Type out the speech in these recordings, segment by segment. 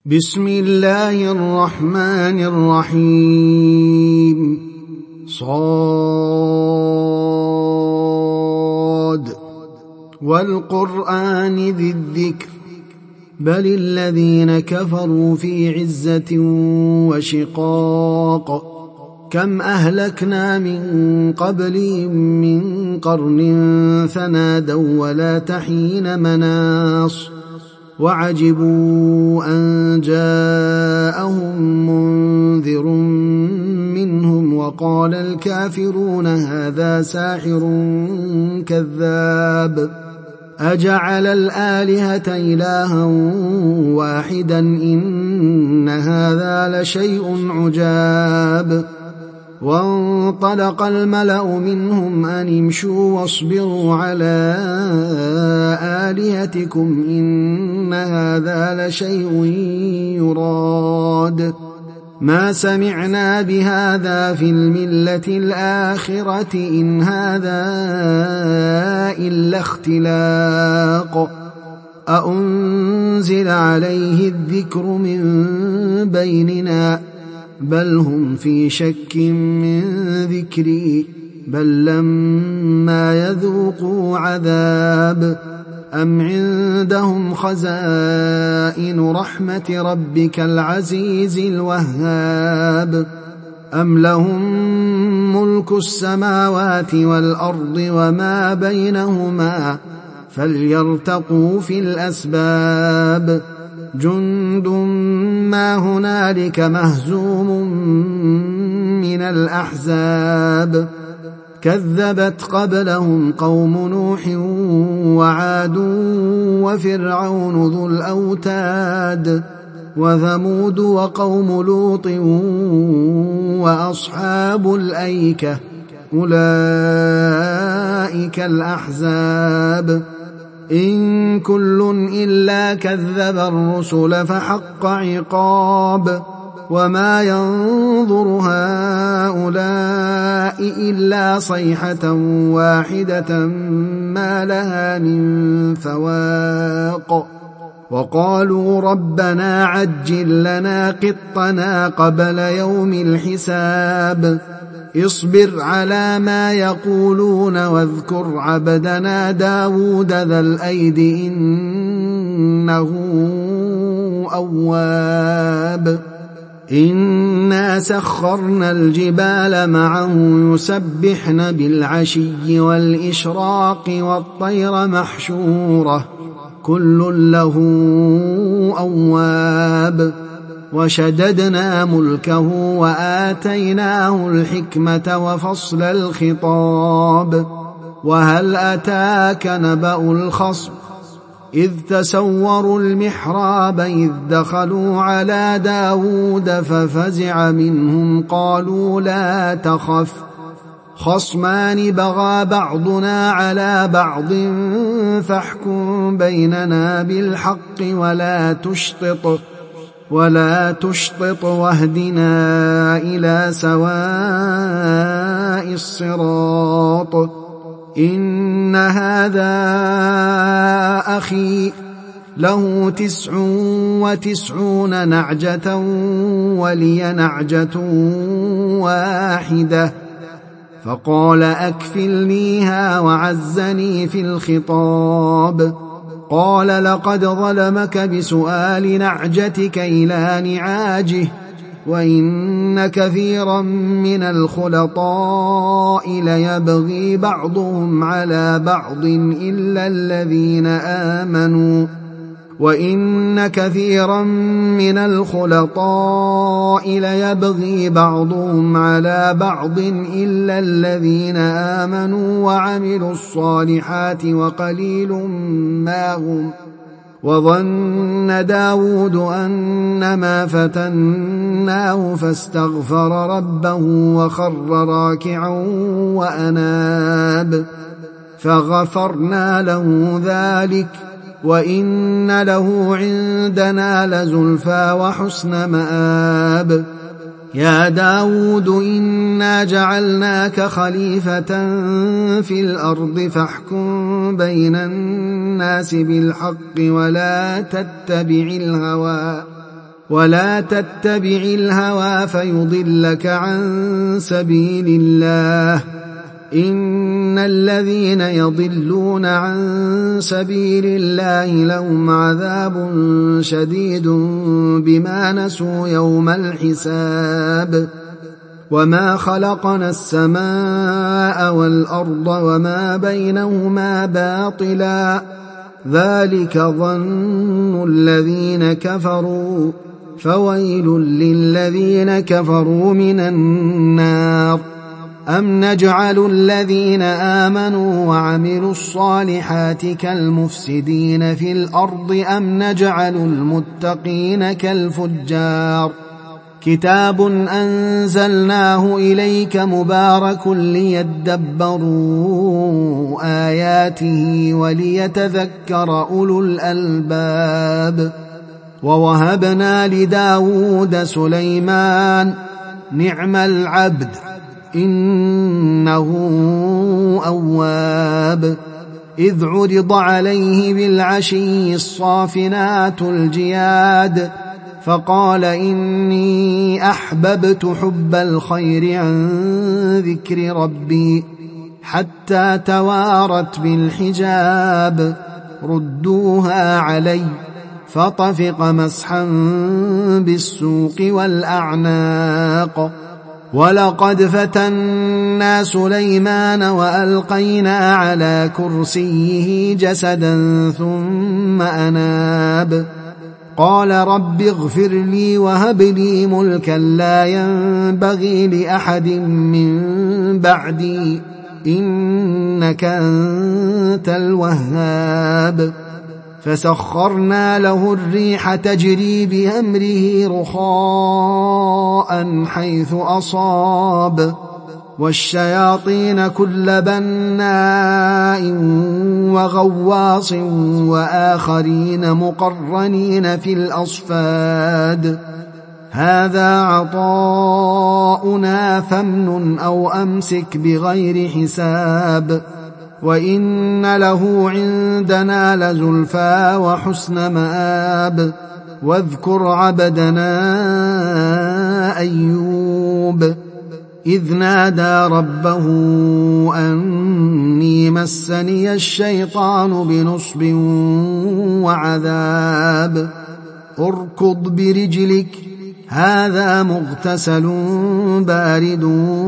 بسم الله الرحمن الرحيم صاد والقرآن ذي الذكر بل الذين كفروا في عزة وشقاق كم أهلكنا من قبلهم من قرن فنادوا ولا تحين مناص وعجبوا أن جاءهم منذر منهم وقال الكافرون هذا ساحر كذاب أجعل الآلهة إلها واحدا إن هذا لشيء عجاب وانطلق الملأ منهم أن امشوا واصبروا على آلهتكم إن هذا لشيء يراد ما سمعنا بهذا في الملة الآخرة إن هذا إلا اختلاق أأنزل عليه الذكر من بيننا بل هم في شك من ذكري بل لما يذوقوا عذاب أم عندهم خزائن رحمة ربك العزيز الوهاب أم لهم ملك السماوات والأرض وما بينهما فليرتقوا في الأسباب جند ما هنالك مهزوم من الأحزاب كذبت قبلهم قوم نوح وعاد وفرعون ذو الأوتاد وثمود وقوم لوط وأصحاب الأيكة أولئك الأحزاب إن كل إلا كذب الرسل فحق عقاب وما ينظر هؤلاء إلا صيحة واحدة ما لها من فواق وقالوا ربنا عجل لنا قطنا قبل يوم الحساب اصبر على ما يقولون واذكر عبدنا داود ذا الأيد إنه أواب إنا سخرنا الجبال معه يسبحن بالعشي والإشراق والطير محشورة كل له أواب وشددنا ملكه وآتيناه الحكمة وفصل الخطاب وهل أتاك نبأ الخصم إذ تسوروا المحراب إذ دخلوا على داود ففزع منهم قالوا لا تخف خصمان بغى بعضنا على بعض فاحكم بيننا بالحق ولا تشطط واهدنا إلى سواء الصراط إن هذا أخي له 99 نعجة ولي نعجة واحدة فقال أكفلنيها وعزني في الخطاب قال لقد ظلمك بسؤال نعجتك إلى نعاجه وإن كثيرا من الخلطاء ليبغي بعضهم على بعض إلا الذين آمنوا وإن كثيرا من الخلطاء ليبغي بعضهم على بعض إلا الذين آمنوا وعملوا الصالحات وقليل ما هم وظن داود أنما فتناه فاستغفر ربه وخر راكعا وأناب فغفرنا له ذلك وإن له عندنا لزلفى وحسن مآب يا داود إنا جعلناك خليفة في الأرض فاحكم بين الناس بالحق ولا تتبع الهوى فيضلك عن سبيل الله إن الذين يضلون عن سبيل الله لهم عذاب شديد بما نسوا يوم الحساب وما خلقنا السماء والأرض وما بينهما باطلا ذلك ظن الذين كفروا فويل للذين كفروا من النار أم نجعل الذين آمنوا وعملوا الصالحات كالمفسدين في الأرض أم نجعل المتقين كالفجار كتاب أنزلناه إليك مبارك ليدبروا آياته وليتذكر أولو الألباب ووهبنا لداود سليمان نعم العبد إنه أواب إذ عرض عليه بالعشي الصافنات الجياد فقال إني أحببت حب الخير عن ذكر ربي حتى توارت بالحجاب ردوها علي فطفق مسحا بالسوق والأعناق ولقد فتنا سليمان وألقينا على كرسيه جسدا ثم أناب قال رب اغفر لي وهب لي ملكا لا ينبغي لأحد من بعدي إنك أنت الوهاب فسخرنا له الريح تجري بأمره رخاء حيث أصاب والشياطين كل بناء وغواص وآخرين مقرنين في الأصفاد هذا عطاؤنا فامنن أو أمسك بغير حساب وإن له عندنا لزلفى وحسن مآب واذكر عبدنا أيوب إذ نادى ربه أني مسني الشيطان بنصب وعذاب اركض برجلك هذا مغتسل بارد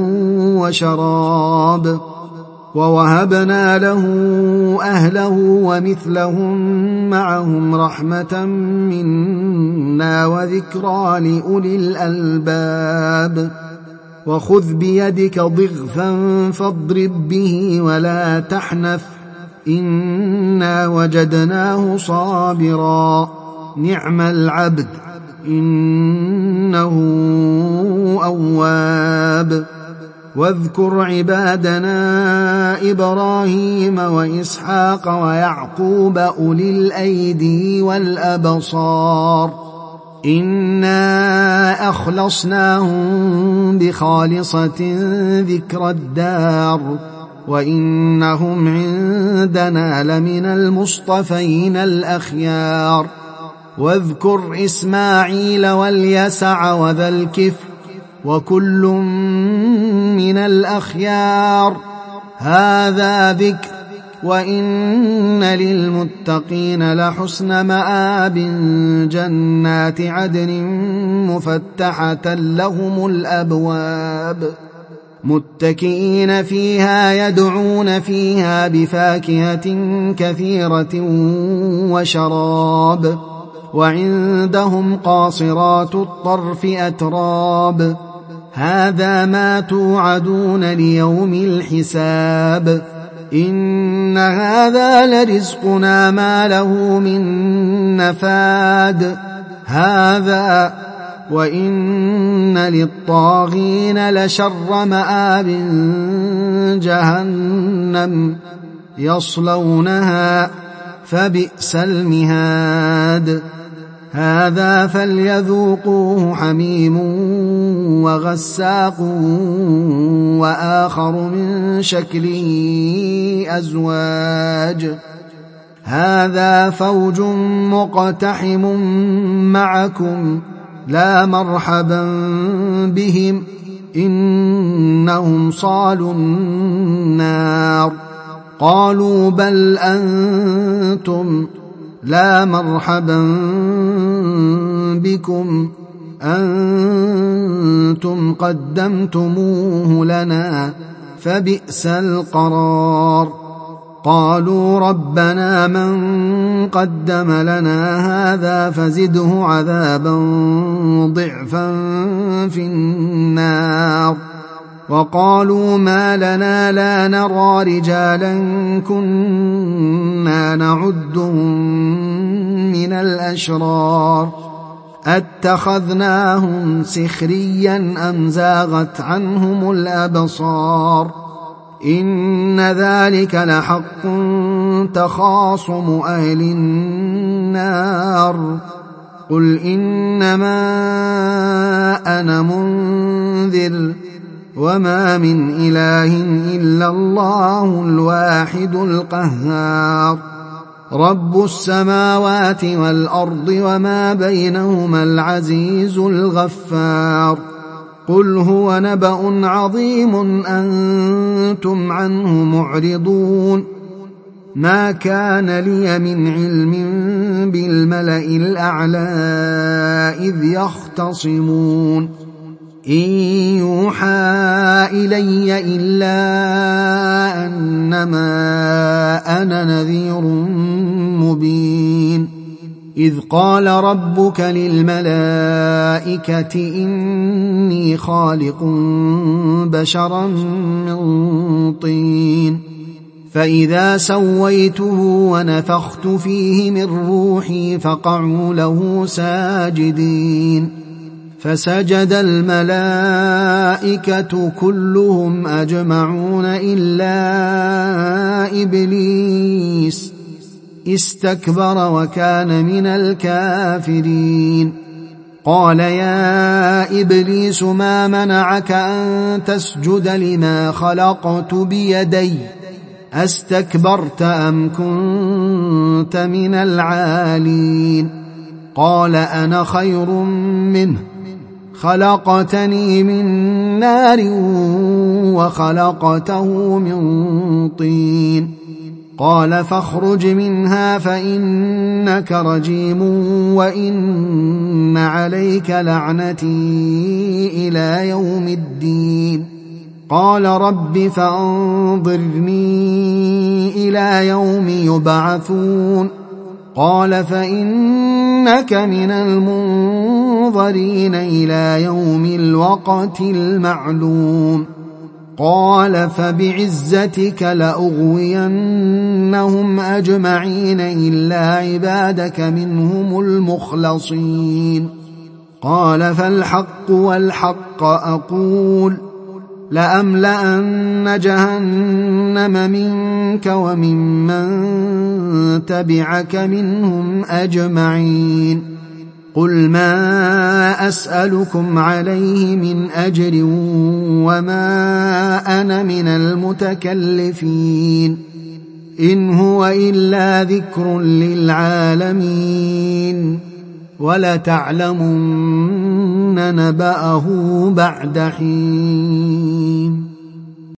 وشراب ووهبنا له أهله ومثلهم معهم رحمة منا وذكرى لأولي الألباب وخذ بيدك ضغثا فاضرب به ولا تحنث إنا وجدناه صابرا نعم العبد إنه أواب واذكر عبادنا إبراهيم وإسحاق ويعقوب أولي الأيدي والأبصار إنا أخلصناهم بخالصة ذكر الدار وإنهم عندنا لمن المصطفين الأخيار واذكر إسماعيل واليسع وذا الكفل وكل من الأخيار هذا ذكر وإن للمتقين لحسن مآب جنات عدن مفتحة لهم الأبواب متكئين فيها يدعون فيها بفاكهة كثيرة وشراب وعندهم قاصرات الطرف أتراب هذا ما توعدون ليوم الحساب إن هذا لرزقنا ما له من نفاد هذا وإن للطاغين لشر مآب جهنم يصلونها فبئس المهاد هذا فليذوقوه حميم وغساق وآخر من شكله أزواج هذا فوج مقتحم معكم لا مرحبا بهم إنهم صالوا النار. قالوا بل أنتم لا مرحبا بكم أنتم قدمتموه لنا فبئس القرار. قالوا ربنا من قدم لنا هذا فزده عذابا ضعفا في النار. وقالوا ما لنا لا نرى رجالا كنا نعدهم من الأشرار أتخذناهم سخريا أم زاغت عنهم الأبصار إن ذلك لحق تخاصم أهل النار. قل إنما أنا منذر وما من إله إلا الله الواحد القهار. رب السماوات والأرض وما بينهما العزيز الغفار. قل هو نبأ عظيم أنتم عنه معرضون. ما كان لي من علم بالملأ الأعلى إذ يختصمون إن يوحى إلي إلا أنما أنا نذير مبين. إذ قال ربك للملائكة إني خالق بشرا من طين فإذا سويته ونفخت فيه من روحي فقعوا له ساجدين. فسجد الملائكة كلهم أجمعون إلا إبليس استكبر وكان من الكافرين. قال يا إبليس ما منعك أن تسجد لما خلقت بيدي أستكبرت أم كنت من العالين؟ قال أنا خير منه خلقتني من نار وخلقته من طين. قال فاخرج منها فإنك رجيم وإن عليك لعنتي إلى يوم الدين. قال رب فأنظرني إلى يوم يبعثون. قال فإنك من المنظرين إلى يوم الوقت المعلوم. قال فبعزتك لأغوينهم أجمعين إلا عبادك منهم المخلصين. قال فالحق والحق أقول لأملأن جهنم منك وممن تبعك منهم أجمعين. قل ما أسألكم عليه من أجر وما أنا من المتكلفين إن هو إلا ذكر للعالمين ولتعلمن نبأه بعد حين.